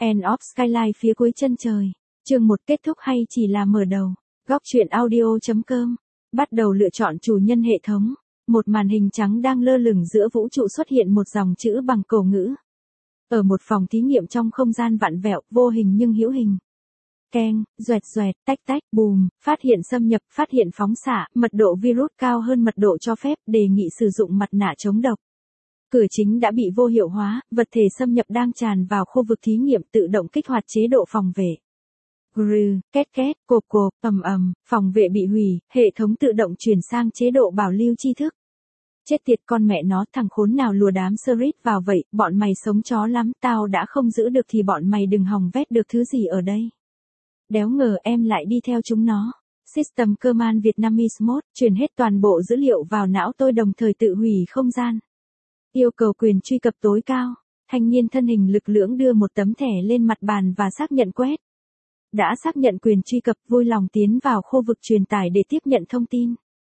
End of Skyline phía cuối chân trời. Chương 1 kết thúc hay chỉ là mở đầu? Góc truyện audio.com. Bắt đầu lựa chọn chủ nhân hệ thống. Một màn hình trắng đang lơ lửng giữa vũ trụ xuất hiện một dòng chữ bằng cổ ngữ. Ở một phòng thí nghiệm trong không gian vặn vẹo, vô hình nhưng hữu hình. Keng, doẹt doẹt, tách tách, bùm, phát hiện xâm nhập, phát hiện phóng xạ, mật độ virus cao hơn mật độ cho phép, đề nghị sử dụng mặt nạ chống độc. Cửa chính đã bị vô hiệu hóa, vật thể xâm nhập đang tràn vào khu vực thí nghiệm tự động kích hoạt chế độ phòng vệ. Grừ, két két, cộp cộp, ầm, phòng vệ bị hủy, hệ thống tự động chuyển sang chế độ bảo lưu tri thức. Chết tiệt con mẹ nó, thằng khốn nào lùa đám Srit vào vậy, bọn mày sống chó lắm, tao đã không giữ được thì bọn mày đừng hòng vét được thứ gì ở đây. Đéo ngờ em lại đi theo chúng nó. System Command Vietnamese Mode, truyền hết toàn bộ dữ liệu vào não tôi đồng thời tự hủy không gian. Yêu cầu quyền truy cập tối cao. Thanh niên thân hình lực lưỡng đưa một tấm thẻ lên mặt bàn và xác nhận quét. Đã xác nhận quyền truy cập, vui lòng tiến vào khu vực truyền tải để tiếp nhận thông tin.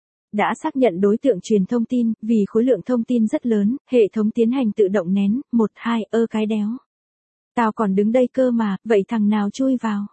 Đã xác nhận đối tượng truyền thông tin, vì khối lượng thông tin rất lớn, hệ thống tiến hành tự động nén, 1-2, cái đéo. Tao còn đứng đây cơ mà, vậy thằng nào chui vào?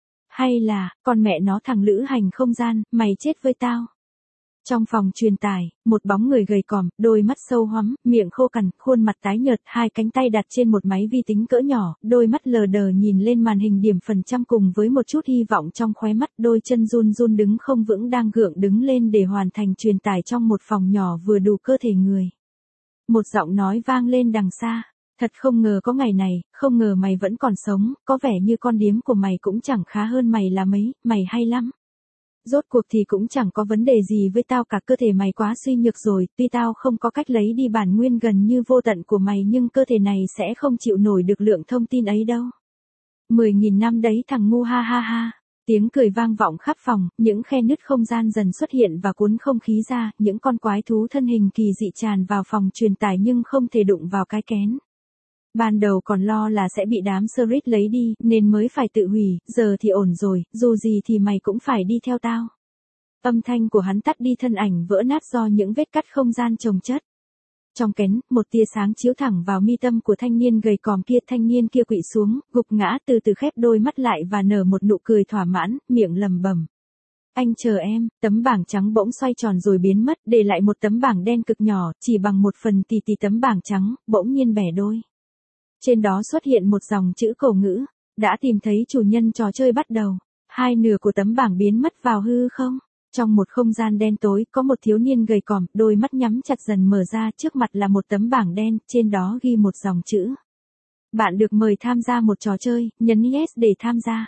Hay là, con mẹ nó thằng lữ hành không gian, mày chết với tao. Trong phòng truyền tải, một bóng người gầy còm, đôi mắt sâu hoắm, miệng khô cằn, khuôn mặt tái nhợt, hai cánh tay đặt trên một máy vi tính cỡ nhỏ, đôi mắt lờ đờ nhìn lên màn hình điểm phần trăm cùng với một chút hy vọng trong khóe mắt, đôi chân run run đứng không vững đang gượng đứng lên để hoàn thành truyền tải trong một phòng nhỏ vừa đủ cơ thể người. Một giọng nói vang lên đằng xa. Thật không ngờ có ngày này, không ngờ mày vẫn còn sống, có vẻ như con điếm của mày cũng chẳng khá hơn mày là mấy, mày hay lắm. Rốt cuộc thì cũng chẳng có vấn đề gì với tao cả, cơ thể mày quá suy nhược rồi, tuy tao không có cách lấy đi bản nguyên gần như vô tận của mày nhưng cơ thể này sẽ không chịu nổi được lượng thông tin ấy đâu. 10.000 năm đấy thằng ngu, ha ha ha. Tiếng cười vang vọng khắp phòng, những khe nứt không gian dần xuất hiện và cuốn không khí ra, những con quái thú thân hình kỳ dị tràn vào phòng truyền tải nhưng không thể đụng vào cái kén. Ban đầu còn lo là sẽ bị đám Srit lấy đi, nên mới phải tự hủy, giờ thì ổn rồi, dù gì thì mày cũng phải đi theo tao. Âm thanh của hắn tắt đi, thân ảnh vỡ nát do những vết cắt không gian chồng chất. Trong kén, một tia sáng chiếu thẳng vào mi tâm của thanh niên gầy còm kia, thanh niên kia quỵ xuống, gục ngã từ từ khép đôi mắt lại và nở một nụ cười thỏa mãn, miệng lẩm bẩm. Anh chờ em, tấm bảng trắng bỗng xoay tròn rồi biến mất, để lại một tấm bảng đen cực nhỏ, chỉ bằng 1/10 tấm bảng trắng, bỗng nhiên bẻ đôi. Trên đó xuất hiện một dòng chữ cổ ngữ, đã tìm thấy chủ nhân trò chơi bắt đầu. Hai nửa của tấm bảng biến mất vào hư không. Trong một không gian đen tối, có một thiếu niên gầy còm, đôi mắt nhắm chặt dần mở ra, trước mặt là một tấm bảng đen, trên đó ghi một dòng chữ. Bạn được mời tham gia một trò chơi, nhấn yes để tham gia.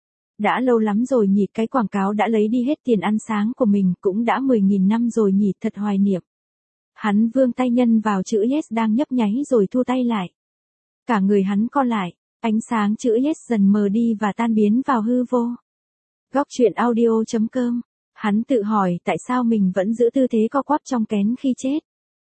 Đã lâu lắm rồi nhỉ, cái quảng cáo đã lấy đi hết tiền ăn sáng của mình, cũng đã 10.000 năm rồi nhỉ, thật hoài niệm. Hắn vươn tay nhân vào chữ yes đang nhấp nháy rồi thu tay lại. Cả người hắn co lại, ánh sáng chữ yes dần mờ đi và tan biến vào hư vô. Góc truyện audio.com. Hắn tự hỏi tại sao mình vẫn giữ tư thế co quắp trong kén khi chết.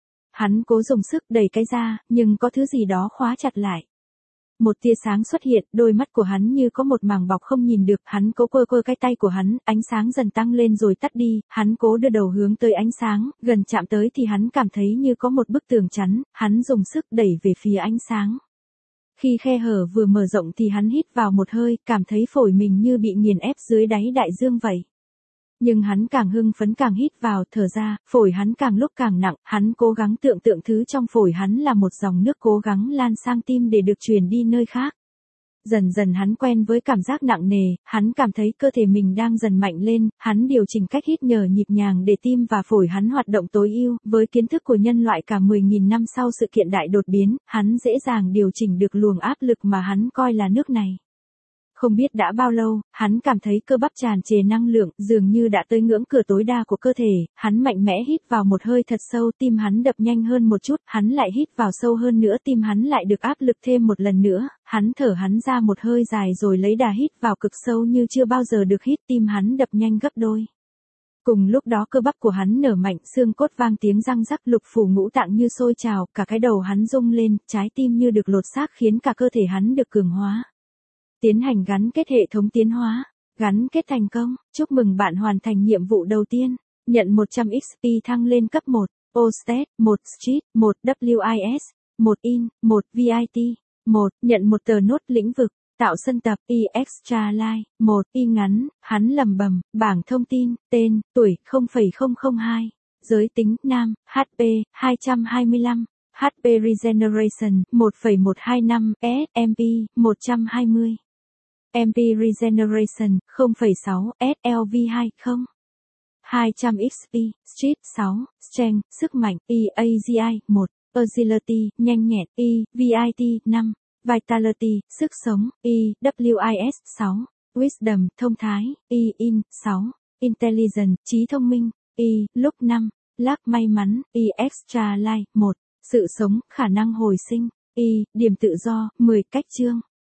Hắn cố dùng sức đẩy cái ra, nhưng có thứ gì đó khóa chặt lại. Một tia sáng xuất hiện, đôi mắt của hắn như có một màng bọc không nhìn được, hắn cố quơ cái tay của hắn, ánh sáng dần tăng lên rồi tắt đi, hắn cố đưa đầu hướng tới ánh sáng, gần chạm tới thì hắn cảm thấy như có một bức tường chắn, hắn dùng sức đẩy về phía ánh sáng. Khi khe hở vừa mở rộng thì hắn hít vào một hơi, cảm thấy phổi mình như bị nghiền ép dưới đáy đại dương vậy. Nhưng hắn càng hưng phấn càng hít vào, thở ra, phổi hắn càng lúc càng nặng, hắn cố gắng tưởng tượng thứ trong phổi hắn là một dòng nước cố gắng lan sang tim để được truyền đi nơi khác. Dần dần hắn quen với cảm giác nặng nề, hắn cảm thấy cơ thể mình đang dần mạnh lên, hắn điều chỉnh cách hít nhờ nhịp nhàng để tim và phổi hắn hoạt động tối ưu, với kiến thức của nhân loại cả 10.000 năm sau sự kiện đại đột biến, hắn dễ dàng điều chỉnh được luồng áp lực mà hắn coi là nước này. Không biết đã bao lâu, hắn cảm thấy cơ bắp tràn trề năng lượng, dường như đã tới ngưỡng cửa tối đa của cơ thể, hắn mạnh mẽ hít vào một hơi thật sâu, tim hắn đập nhanh hơn một chút, hắn lại hít vào sâu hơn nữa, tim hắn lại được áp lực thêm một lần nữa, hắn thở hắn ra một hơi dài rồi lấy đà hít vào cực sâu như chưa bao giờ được hít, tim hắn đập nhanh gấp đôi. Cùng lúc đó cơ bắp của hắn nở mạnh, xương cốt vang tiếng răng rắc, lục phủ ngũ tạng như sôi trào, cả cái đầu hắn rung lên, trái tim như được lột xác khiến cả cơ thể hắn được cường hóa. Tiến hành gắn kết hệ thống tiến hóa. Gắn kết thành công. Chúc mừng bạn hoàn thành nhiệm vụ đầu tiên. Nhận 100 XP thăng lên cấp 1. Ostet, 1 Street, 1 WIS, 1 In, 1 VIT, 1 nhận một tờ nốt lĩnh vực. tạo sân tập, Y Extra Life, 1, Y ngắn, hắn lầm bầm, bảng thông tin, tên, tuổi, 0,002, giới tính, nam, HP, 225, HP Regeneration, 1,125, S, MP, 120. MP Regeneration, 0,6, SLV2, 0. 200 XP, Street 6, Strength, sức mạnh, EAGI, 1, Agility, nhanh nhẹn, VIT, 5, Vitality, sức sống, WIS, 6, Wisdom, thông thái, In, 6, Intelligence, trí thông minh, Lúc 5, Luck may mắn, Extra Life, 1, sự sống, khả năng hồi sinh, điểm tự do, 10 cách chương.